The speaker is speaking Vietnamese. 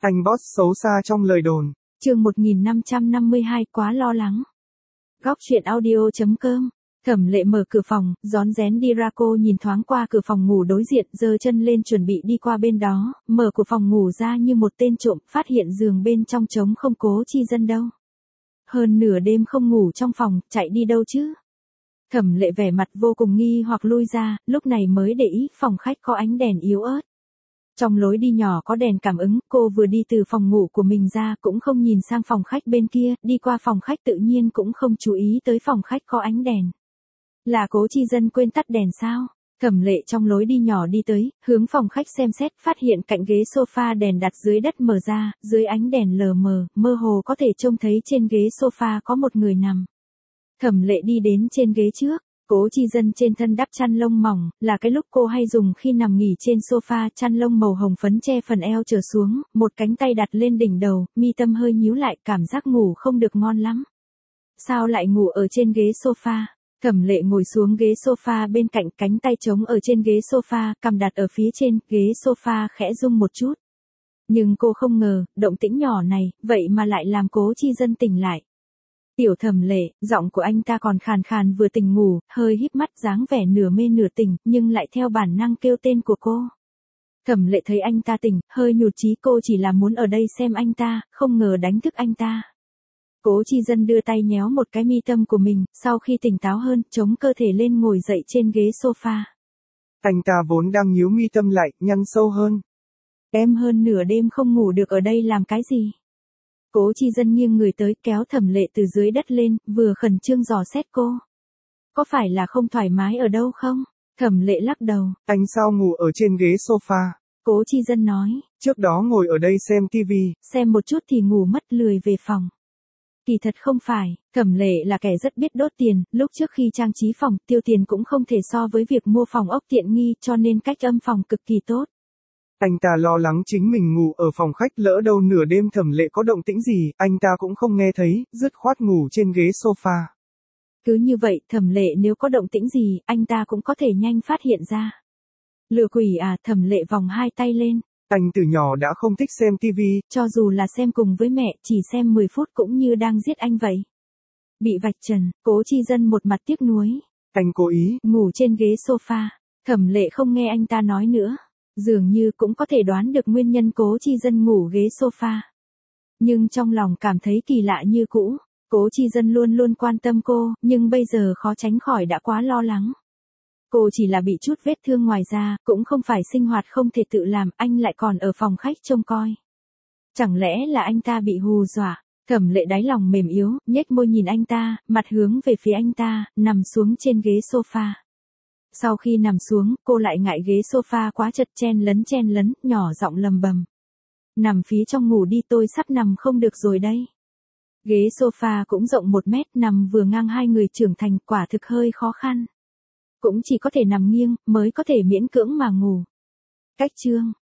Anh boss xấu xa trong lời đồn. Chương 1552 quá lo lắng. Góc truyện audio.com. Thẩm Lệ mở cửa phòng, rón rén đi ra, cô nhìn thoáng qua cửa phòng ngủ đối diện, giơ chân lên chuẩn bị đi qua bên đó, mở cửa phòng ngủ ra như một tên trộm, phát hiện giường bên trong trống không. Cố Chi Dân đâu? Hơn nửa đêm không ngủ trong phòng, chạy đi đâu chứ? Thẩm Lệ vẻ mặt vô cùng nghi hoặc lui ra, lúc này mới để ý phòng khách có ánh đèn yếu ớt. Trong lối đi nhỏ có đèn cảm ứng, cô vừa đi từ phòng ngủ của mình ra cũng không nhìn sang phòng khách bên kia, đi qua phòng khách tự nhiên cũng không chú ý tới phòng khách có ánh đèn. Là Cố Chi Dân quên tắt đèn sao? Thẩm Lệ trong lối đi nhỏ đi tới, hướng phòng khách xem xét, phát hiện cạnh ghế sofa đèn đặt dưới đất mở ra, dưới ánh đèn lờ mờ, mơ hồ có thể trông thấy trên ghế sofa có một người nằm. Thẩm Lệ đi đến trên ghế trước. Cố Chi Dân trên thân đắp chăn lông mỏng, là cái lúc cô hay dùng khi nằm nghỉ trên sofa, chăn lông màu hồng phấn che phần eo trở xuống, một cánh tay đặt lên đỉnh đầu, mi tâm hơi nhíu lại, cảm giác ngủ không được ngon lắm. Sao lại ngủ ở trên ghế sofa? Thẩm Lệ ngồi xuống ghế sofa bên cạnh, cánh tay trống ở trên ghế sofa, cằm đặt ở phía trên, ghế sofa khẽ rung một chút. Nhưng cô không ngờ, động tĩnh nhỏ này, vậy mà lại làm Cố Chi Dân tỉnh lại. Tiểu Thẩm Lệ, giọng của anh ta còn khàn khàn vừa tỉnh ngủ, hơi híp mắt dáng vẻ nửa mê nửa tỉnh, nhưng lại theo bản năng kêu tên của cô. Thẩm Lệ thấy anh ta tỉnh, hơi nhụt chí, cô chỉ là muốn ở đây xem anh ta, không ngờ đánh thức anh ta. Cố Chi Dân đưa tay nhéo một cái mi tâm của mình, sau khi tỉnh táo hơn, chống cơ thể lên ngồi dậy trên ghế sofa. Anh ta vốn đang nhíu mi tâm lại, nhăn sâu hơn. Em hơn nửa đêm không ngủ được ở đây làm cái gì? Cố Chi Dân nghiêng người tới, kéo Thẩm Lệ từ dưới đất lên, vừa khẩn trương dò xét cô. Có phải là không thoải mái ở đâu không? Thẩm Lệ lắc đầu. Anh sao ngủ ở trên ghế sofa? Cố Chi Dân nói. Trước đó ngồi ở đây xem tivi. Xem một chút thì ngủ mất, lười về phòng. Kỳ thật không phải, Thẩm Lệ là kẻ rất biết đốt tiền, lúc trước khi trang trí phòng, tiêu tiền cũng không thể so với việc mua phòng ốc tiện nghi, cho nên cách âm phòng cực kỳ tốt. Anh ta lo lắng chính mình ngủ ở phòng khách, lỡ đâu nửa đêm Thẩm Lệ có động tĩnh gì, anh ta cũng không nghe thấy, dứt khoát ngủ trên ghế sofa. Cứ như vậy, Thẩm Lệ nếu có động tĩnh gì, anh ta cũng có thể nhanh phát hiện ra. Lừa quỷ à? Thẩm Lệ vòng hai tay lên. Anh từ nhỏ đã không thích xem tivi. Cho dù là xem cùng với mẹ, chỉ xem 10 phút cũng như đang giết anh vậy. Bị vạch trần, Cố Chi Dân một mặt tiếc nuối. Anh cố ý. Ngủ trên ghế sofa. Thẩm Lệ không nghe anh ta nói nữa. Dường như cũng có thể đoán được nguyên nhân Cố Chi Dân ngủ ghế sofa. Nhưng trong lòng cảm thấy kỳ lạ như cũ. Cố Chi Dân luôn luôn quan tâm cô, nhưng bây giờ khó tránh khỏi đã quá lo lắng. Cô chỉ là bị chút vết thương ngoài da, cũng không phải sinh hoạt không thể tự làm, anh lại còn ở phòng khách trông coi. Chẳng lẽ là anh ta bị hù dọa? Thẩm Lệ đáy lòng mềm yếu, nhếch môi nhìn anh ta, mặt hướng về phía anh ta, nằm xuống trên ghế sofa. Sau khi nằm xuống, cô lại ngại ghế sofa quá chật, chen lấn, nhỏ giọng lầm bầm. Nằm phía trong ngủ đi, tôi sắp nằm không được rồi đây. Ghế sofa cũng rộng 1 mét, nằm vừa ngang hai người trưởng thành, quả thực hơi khó khăn. Cũng chỉ có thể nằm nghiêng, mới có thể miễn cưỡng mà ngủ. Cách chương.